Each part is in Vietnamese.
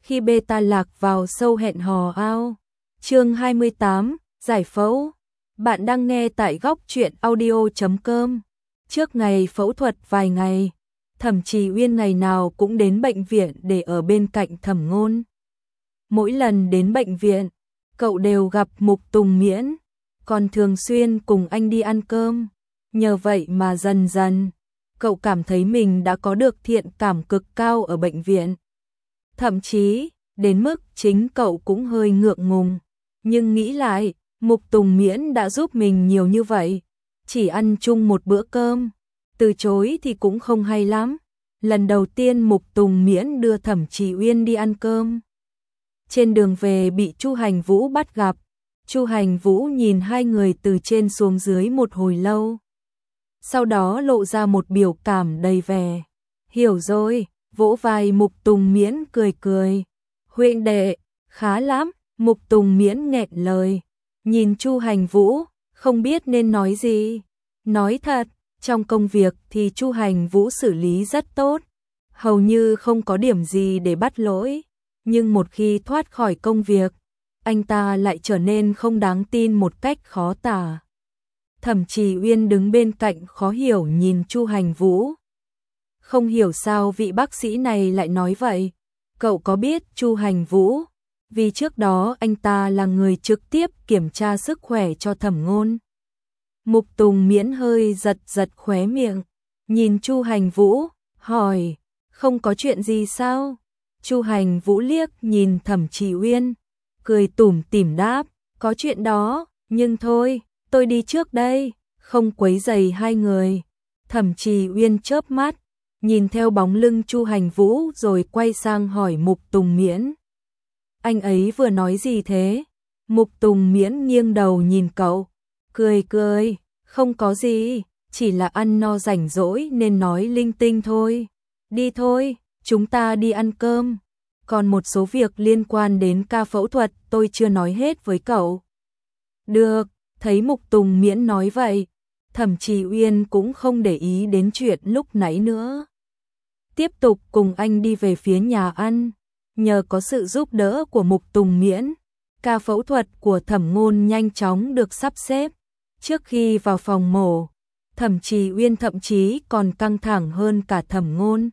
khi beta lạc vào sâu hẹn hò ao. Chương 28, giải phẫu. Bạn đang nghe tại góc truyện audio.com. Trước ngày phẫu thuật vài ngày, Thẩm Trì Uyên ngày nào cũng đến bệnh viện để ở bên cạnh Thẩm Ngôn. Mỗi lần đến bệnh viện, cậu đều gặp Mục Tùng Miễn, còn thường xuyên cùng anh đi ăn cơm. Nhờ vậy mà dần dần, cậu cảm thấy mình đã có được thiện cảm cực cao ở bệnh viện. Thậm chí, đến mức chính cậu cũng hơi ngượng ngùng. Nhưng nghĩ lại, Mục Tùng Miễn đã giúp mình nhiều như vậy. Chỉ ăn chung một bữa cơm, từ chối thì cũng không hay lắm. Lần đầu tiên Mục Tùng Miễn đưa Thẩm Trì Uyên đi ăn cơm. Trên đường về bị Chu Hành Vũ bắt gặp. Chu Hành Vũ nhìn hai người từ trên xuống dưới một hồi lâu. Sau đó lộ ra một biểu cảm đầy vẻ. Hiểu rồi, vỗ vai Mục Tùng Miễn cười cười. Huynh đệ, khá lắm, Mục Tùng Miễn nghẹn lời. Nhìn Chu Hành Vũ, không biết nên nói gì. Nói thật, trong công việc thì Chu Hành Vũ xử lý rất tốt. Hầu như không có điểm gì để bắt lỗi. Nhưng một khi thoát khỏi công việc, anh ta lại trở nên không đáng tin một cách khó tả. Thẩm Trì Uyên đứng bên cạnh khó hiểu nhìn Chu Hành Vũ. Không hiểu sao vị bác sĩ này lại nói vậy. Cậu có biết Chu Hành Vũ? Vì trước đó anh ta là người trực tiếp kiểm tra sức khỏe cho Thẩm Ngôn. Mục Tùng Miễn hơi giật giật khóe miệng, nhìn Chu Hành Vũ, hỏi, không có chuyện gì sao? Chu Hành Vũ liếc nhìn Thẩm Trì Uyên, cười tủm tỉm đáp, có chuyện đó, nhưng thôi, tôi đi trước đây, không quấy rầy hai người. Thẩm Trì Uyên chớp mắt, nhìn theo bóng lưng Chu Hành Vũ rồi quay sang hỏi Mục Tùng Miễn. Anh ấy vừa nói gì thế? Mục Tùng Miễn nghiêng đầu nhìn cậu, cười cười, không có gì, chỉ là ăn no rảnh rỗi nên nói linh tinh thôi. Đi thôi, chúng ta đi ăn cơm. Còn một số việc liên quan đến ca phẫu thuật tôi chưa nói hết với cậu. Được, thấy Mục Tùng Miễn nói vậy, Thẩm Trì Uyên cũng không để ý đến chuyện lúc nãy nữa. Tiếp tục cùng anh đi về phía nhà ăn. Nhờ có sự giúp đỡ của Mục Tùng Miễn, ca phẫu thuật của Thẩm Ngôn nhanh chóng được sắp xếp. Trước khi vào phòng mổ, Thẩm Trì Uyên thậm chí còn căng thẳng hơn cả Thẩm Ngôn.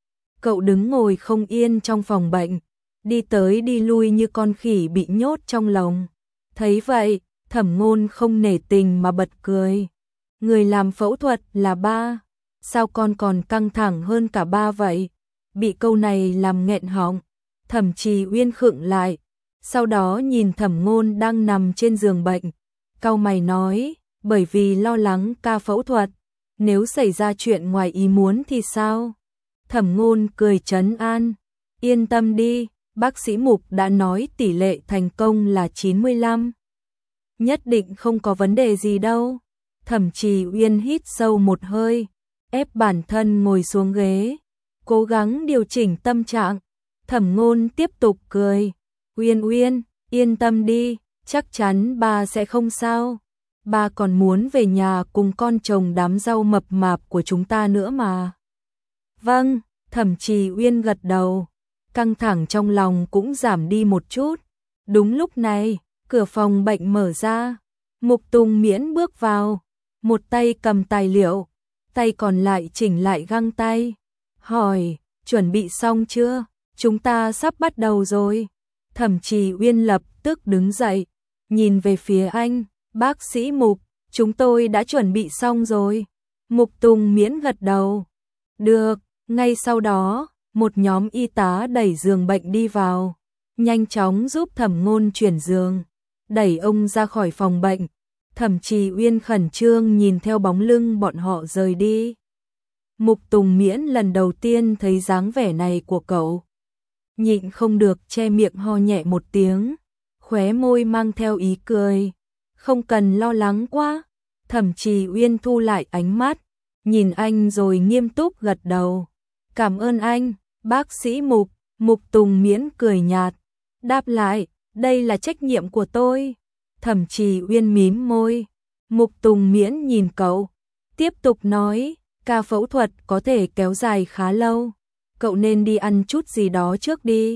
Cậu đứng ngồi không yên trong phòng bệnh, đi tới đi lui như con khỉ bị nhốt trong lồng. Thấy vậy, Thẩm Ngôn không nể tình mà bật cười. Người làm phẫu thuật là ba, sao con còn căng thẳng hơn cả ba vậy? Bị câu này làm nghẹn họng, Thẩm Trì Uyên khựng lại, sau đó nhìn Thẩm Ngôn đang nằm trên giường bệnh, cau mày nói, bởi vì lo lắng ca phẫu thuật, nếu xảy ra chuyện ngoài ý muốn thì sao? Thẩm Ngôn cười trấn an, yên tâm đi, bác sĩ Mục đã nói tỷ lệ thành công là 95. Nhất định không có vấn đề gì đâu. Thẩm Trì Uyên hít sâu một hơi, ép bản thân ngồi xuống ghế, cố gắng điều chỉnh tâm trạng. Thẩm Ngôn tiếp tục cười, Uyên Uyên, yên tâm đi, chắc chắn ba sẽ không sao. Ba còn muốn về nhà cùng con chồng đám rau mập mạp của chúng ta nữa mà. Vâng, Thẩm Trì Uyên gật đầu, căng thẳng trong lòng cũng giảm đi một chút. Đúng lúc này, cửa phòng bệnh mở ra, Mục Tùng Miễn bước vào, một tay cầm tài liệu, tay còn lại chỉnh lại găng tay, hỏi, chuẩn bị xong chưa? Chúng ta sắp bắt đầu rồi. Thẩm Trì Uyên lập tức đứng dậy, nhìn về phía anh, bác sĩ Mục, chúng tôi đã chuẩn bị xong rồi. Mục Tùng Miễn gật đầu. Được, ngay sau đó, một nhóm y tá đẩy giường bệnh đi vào, nhanh chóng giúp Thẩm Ngôn chuyển giường, đẩy ông ra khỏi phòng bệnh. Thẩm Trì Uyên khẩn trương nhìn theo bóng lưng bọn họ rời đi. Mục Tùng Miễn lần đầu tiên thấy dáng vẻ này của cậu, nhịn không được che miệng ho nhẹ một tiếng, khóe môi mang theo ý cười. Không cần lo lắng quá. Thẩm Trì Uyên thu lại ánh mắt, nhìn anh rồi nghiêm túc gật đầu. Cảm ơn anh, bác sĩ Mục. Mục Tùng Miễn cười nhạt, đáp lại, đây là trách nhiệm của tôi. Thẩm Trì Uyên mím môi. Mục Tùng Miễn nhìn cậu, tiếp tục nói, ca phẫu thuật có thể kéo dài khá lâu, cậu nên đi ăn chút gì đó trước đi.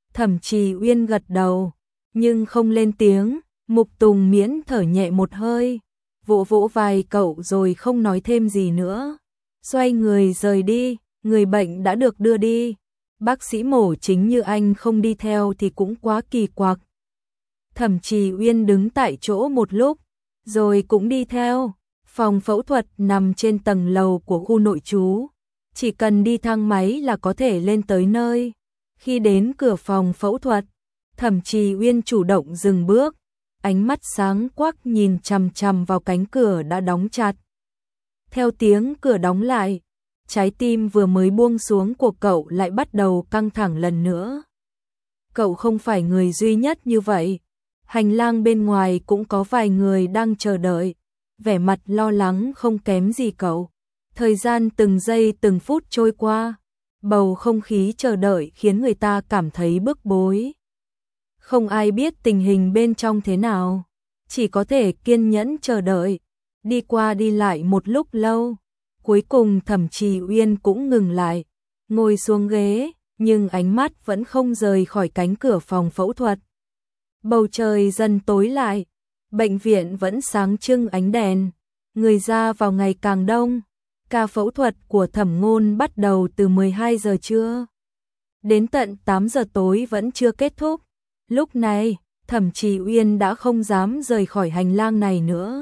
Thẩm Trì Uyên gật đầu, nhưng không lên tiếng. Mục Tùng Miễn thở nhẹ một hơi, vỗ vỗ vai cậu rồi không nói thêm gì nữa. Xoay người rời đi, người bệnh đã được đưa đi. Bác sĩ mổ chính như anh không đi theo thì cũng quá kỳ quặc. Thẩm Trì Uyên đứng tại chỗ một lúc, rồi cũng đi theo. Phòng phẫu thuật nằm trên tầng lầu của khu nội trú. Chỉ cần đi thang máy là có thể lên tới nơi. Khi đến cửa phòng phẫu thuật, Thẩm Trì Uyên chủ động dừng bước, ánh mắt sáng quắc nhìn chằm chằm vào cánh cửa đã đóng chặt. Theo tiếng cửa đóng lại, trái tim vừa mới buông xuống của cậu lại bắt đầu căng thẳng lần nữa. Cậu không phải người duy nhất như vậy. Hành lang bên ngoài cũng có vài người đang chờ đợi, vẻ mặt lo lắng không kém gì cậu. Thời gian từng giây từng phút trôi qua, bầu không khí chờ đợi khiến người ta cảm thấy bức bối. Không ai biết tình hình bên trong thế nào, chỉ có thể kiên nhẫn chờ đợi. Đi qua đi lại một lúc lâu, cuối cùng Thẩm Trì Uyên cũng ngừng lại, ngồi xuống ghế, nhưng ánh mắt vẫn không rời khỏi cánh cửa phòng phẫu thuật. Bầu trời dần tối lại, bệnh viện vẫn sáng trưng ánh đèn, người ra vào ngày càng đông. Ca phẫu thuật của Thẩm Ngôn bắt đầu từ 12 giờ trưa, đến tận 8 giờ tối vẫn chưa kết thúc. Lúc này, Thẩm Trì Uyên đã không dám rời khỏi hành lang này nữa.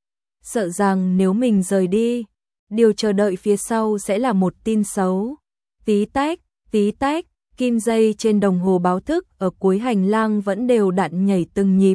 Sợ rằng nếu mình rời đi, điều chờ đợi phía sau sẽ là một tin xấu. Tí tách, kim dây trên đồng hồ báo thức ở cuối hành lang vẫn đều đặn nhảy từng nhịp.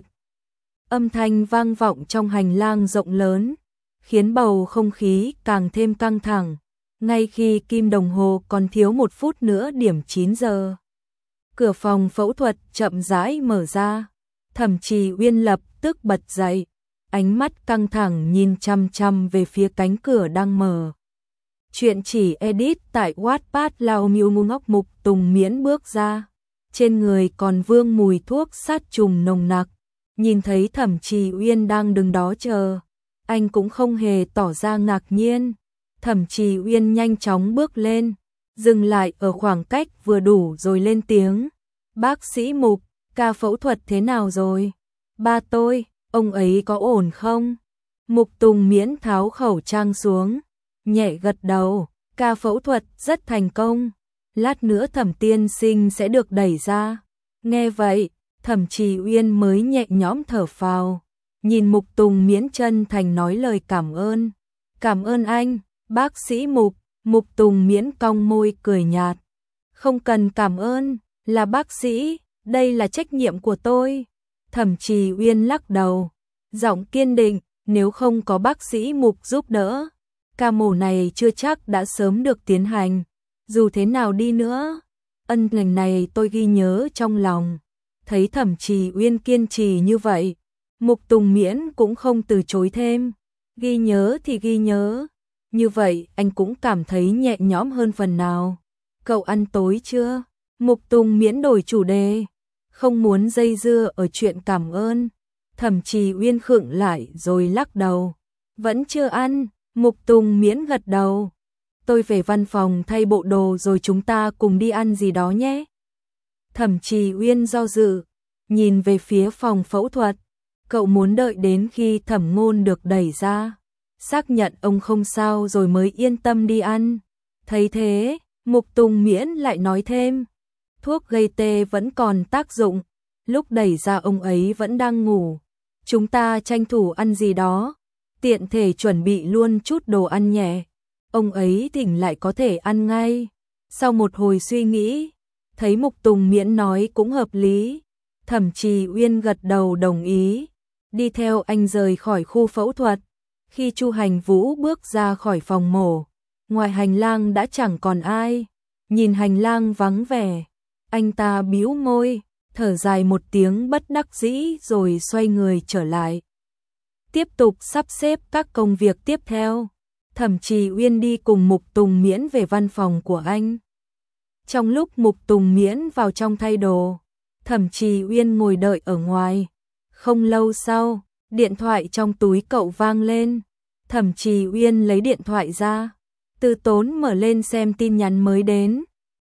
Âm thanh vang vọng trong hành lang rộng lớn, khiến bầu không khí càng thêm căng thẳng. Ngay khi kim đồng hồ còn thiếu 1 phút nữa điểm 9 giờ, cửa phòng phẫu thuật chậm rãi mở ra. Thẩm Trì Uyên lập tức bật dậy, ánh mắt căng thẳng nhìn chăm chăm về phía cánh cửa đang mở. Chuyện chỉ edit tại Wattpad. Lao Miêu Ngu Ngốc. Mục Tùng Miễn bước ra, trên người còn vương mùi thuốc sát trùng nồng nặc. Nhìn thấy Thẩm Trì Uyên đang đứng đó chờ, anh cũng không hề tỏ ra ngạc nhiên. Thẩm Trì Uyên nhanh chóng bước lên, dừng lại ở khoảng cách vừa đủ rồi lên tiếng. Bác sĩ Mục, ca phẫu thuật thế nào rồi? Ba tôi, ông ấy có ổn không? Mục Tùng Miễn tháo khẩu trang xuống, nhẹ gật đầu. Ca phẫu thuật rất thành công, lát nữa Thẩm tiên sinh sẽ được đẩy ra. Nghe vậy, Thẩm Trì Uyên mới nhẹ nhõm thở phào, nhìn Mục Tùng Miễn chân thành nói lời cảm ơn. Cảm ơn anh, bác sĩ Mục. Mục Tùng Miễn cong môi cười nhạt. Không cần cảm ơn, là bác sĩ, đây là trách nhiệm của tôi. Thẩm Trì Uyên lắc đầu, giọng kiên định, nếu không có bác sĩ Mục giúp đỡ, ca mổ này chưa chắc đã sớm được tiến hành. Dù thế nào đi nữa, ân tình này tôi ghi nhớ trong lòng. Thấy Thẩm Trì Uyên kiên trì như vậy, Mục Tùng Miễn cũng không từ chối thêm. Ghi nhớ thì ghi nhớ, như vậy anh cũng cảm thấy nhẹ nhõm hơn phần nào. Cậu ăn tối chưa? Mục Tùng Miễn đổi chủ đề, không muốn dây dưa ở chuyện cảm ơn. Thẩm Trì Uyên khựng lại rồi lắc đầu. Vẫn chưa ăn. Mục Tùng Miễn gật đầu. Tôi về văn phòng thay bộ đồ rồi chúng ta cùng đi ăn gì đó nhé. Thẩm Trì Uyên do dự, nhìn về phía phòng phẫu thuật. Cậu muốn đợi đến khi Thẩm Ngôn được đẩy ra, xác nhận ông không sao rồi mới yên tâm đi ăn. Thấy thế, Mục Tùng Miễn lại nói thêm, thuốc gây tê vẫn còn tác dụng, lúc đẩy ra ông ấy vẫn đang ngủ. Chúng ta tranh thủ ăn gì đó, tiện thể chuẩn bị luôn chút đồ ăn nhẹ. Ông ấy tỉnh lại có thể ăn ngay. Sau một hồi suy nghĩ, thấy Mục Tùng Miễn nói cũng hợp lý, Thẩm Trì Uyên gật đầu đồng ý, đi theo anh rời khỏi khu phẫu thuật. Khi Chu Hành Vũ bước ra khỏi phòng mổ, ngoài hành lang đã chẳng còn ai. Nhìn hành lang vắng vẻ, anh ta bĩu môi, thở dài một tiếng bất đắc dĩ rồi xoay người trở lại. Tiếp tục sắp xếp các công việc tiếp theo. Thẩm Trì Uyên đi cùng Mục Tùng Miễn về văn phòng của anh. Trong lúc Mục Tùng Miễn vào trong thay đồ, Thẩm Trì Uyên ngồi đợi ở ngoài. Không lâu sau, điện thoại trong túi cậu vang lên. Thẩm Trì Uyên lấy điện thoại ra, từ tốn mở lên xem tin nhắn mới đến.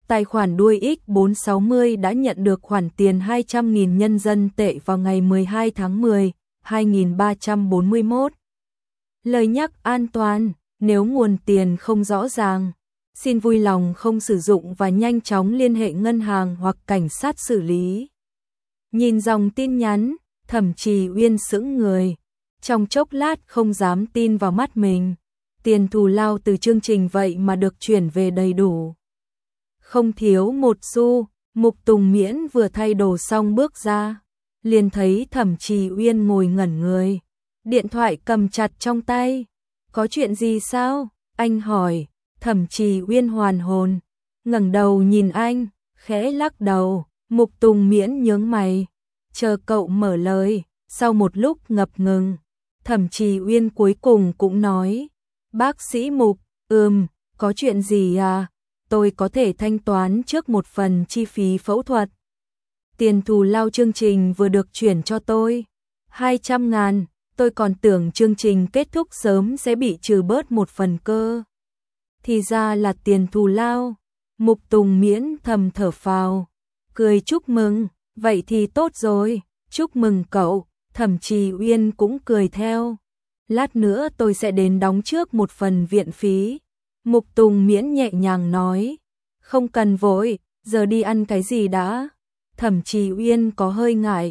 Tài khoản đuôi X460 đã nhận được khoản tiền 200.000 nhân dân tệ vào ngày 12 tháng 10, 2341. Lời nhắc an toàn, nếu nguồn tiền không rõ ràng, xin vui lòng không sử dụng và nhanh chóng liên hệ ngân hàng hoặc cảnh sát xử lý. Nhìn dòng tin nhắn, Thẩm Trì Uyên sững người, trong chốc lát không dám tin vào mắt mình. Tiền thù lao từ chương trình vậy mà được chuyển về đầy đủ, không thiếu một xu. Mục Tùng Miễn vừa thay đồ xong bước ra, liền thấy Thẩm Trì Uyên ngồi ngẩn người, điện thoại cầm chặt trong tay. Có chuyện gì sao? Anh hỏi. Thẩm Trì Uyên hoàn hồn, ngẩng đầu nhìn anh, khẽ lắc đầu. Mục Tùng Miễn nhướng mày, chờ cậu mở lời. Sau một lúc ngập ngừng, Thẩm Trì Uyên cuối cùng cũng nói, bác sĩ Mục, có chuyện gì à? Tôi có thể thanh toán trước một phần chi phí phẫu thuật. Tiền thù lao chương trình vừa được chuyển cho tôi, 200.000, tôi còn tưởng chương trình kết thúc sớm sẽ bị trừ bớt một phần cơ. Thì ra là tiền thù lao. Mục Tùng Miễn thầm thở phào, cười chúc mừng, vậy thì tốt rồi, chúc mừng cậu. Thẩm Trì Uyên cũng cười theo. Lát nữa tôi sẽ đến đóng trước một phần viện phí. Mục Tùng Miễn nhẹ nhàng nói, không cần vội, giờ đi ăn cái gì đã. Thẩm Trì Uyên có hơi ngại,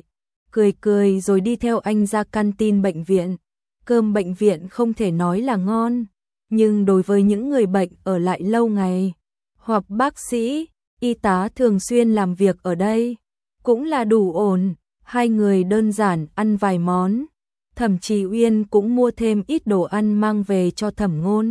cười rồi đi theo anh ra canteen bệnh viện. Cơm bệnh viện không thể nói là ngon, nhưng đối với những người bệnh ở lại lâu ngày, hoặc bác sĩ, y tá thường xuyên làm việc ở đây, cũng là đủ ổn. Hai người đơn giản ăn vài món. Thẩm Trì Uyên cũng mua thêm ít đồ ăn mang về cho Thẩm Ngôn.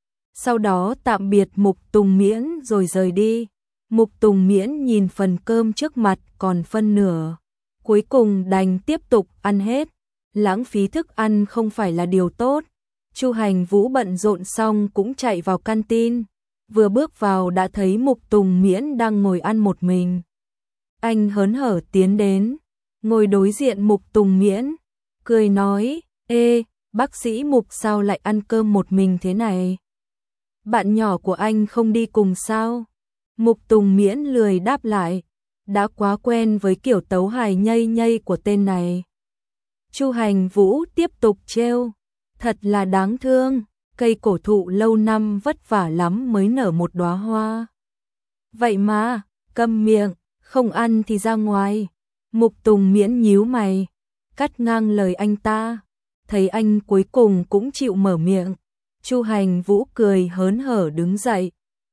Sau đó tạm biệt Mục Tùng Miễn rồi rời đi. Mục Tùng Miễn nhìn phần cơm trước mặt còn phân nửa, cuối cùng đành tiếp tục ăn hết. Lãng phí thức ăn không phải là điều tốt. Chu Hành Vũ bận rộn xong cũng chạy vào canteen, vừa bước vào đã thấy Mục Tùng Miễn đang ngồi ăn một mình. Anh hớn hở tiến đến, ngồi đối diện Mục Tùng Miễn, cười nói, ê, bác sĩ Mục sao lại ăn cơm một mình thế này? Bạn nhỏ của anh không đi cùng sao? Mục Tùng Miễn lười đáp lại, đã quá quen với kiểu tấu hài nhây nhây của tên này. Chu Hành Vũ tiếp tục trêu, thật là đáng thương, cây cổ thụ lâu năm vất vả lắm mới nở một đóa hoa. Vậy mà, câm miệng, không ăn thì ra ngoài. Mục Tùng Miễn nhíu mày, cắt ngang lời anh ta. Thấy anh cuối cùng cũng chịu mở miệng, Chu Hành Vũ cười hớn hở đứng dậy.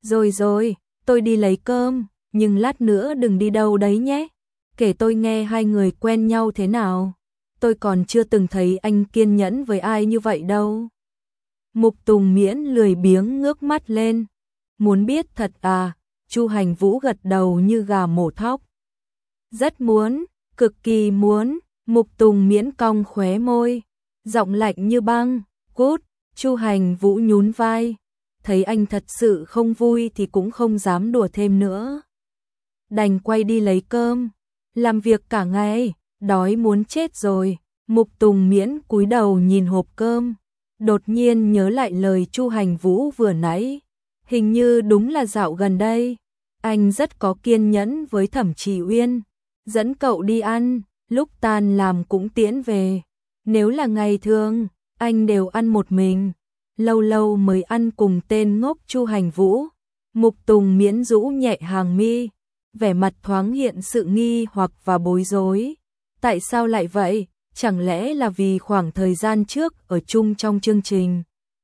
Rồi, tôi đi lấy cơm, nhưng lát nữa đừng đi đâu đấy nhé. Kể tôi nghe hai người quen nhau thế nào. Tôi còn chưa từng thấy anh kiên nhẫn với ai như vậy đâu. Mục Tùng Miễn lười biếng ngước mắt lên. Muốn biết thật à? Chu Hành Vũ gật đầu như gà mổ thóc. Rất muốn, cực kỳ muốn. Mục Tùng Miễn cong khóe môi, giọng lạnh như băng. Cút. Chu Hành Vũ nhún vai, thấy anh thật sự không vui thì cũng không dám đùa thêm nữa. Đành quay đi lấy cơm, làm việc cả ngày, đói muốn chết rồi. Mục Tùng Miễn cúi đầu nhìn hộp cơm, đột nhiên nhớ lại lời Chu Hành Vũ vừa nãy. Hình như đúng là dạo gần đây, anh rất có kiên nhẫn với Thẩm Trì Uyên, dẫn cậu đi ăn, lúc tan làm cũng tiễn về. Nếu là ngày thường, anh đều ăn một mình, lâu lâu mới ăn cùng tên ngốc Chu Hành Vũ. Mục Tùng Miễn rũ nhẹ hàng mi, vẻ mặt thoáng hiện sự nghi hoặc và bối rối. Tại sao lại vậy? Chẳng lẽ là vì khoảng thời gian trước ở chung trong chương trình,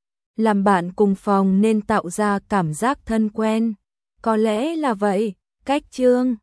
làm bạn cùng phòng nên tạo ra cảm giác thân quen? Có lẽ là vậy. Cách chương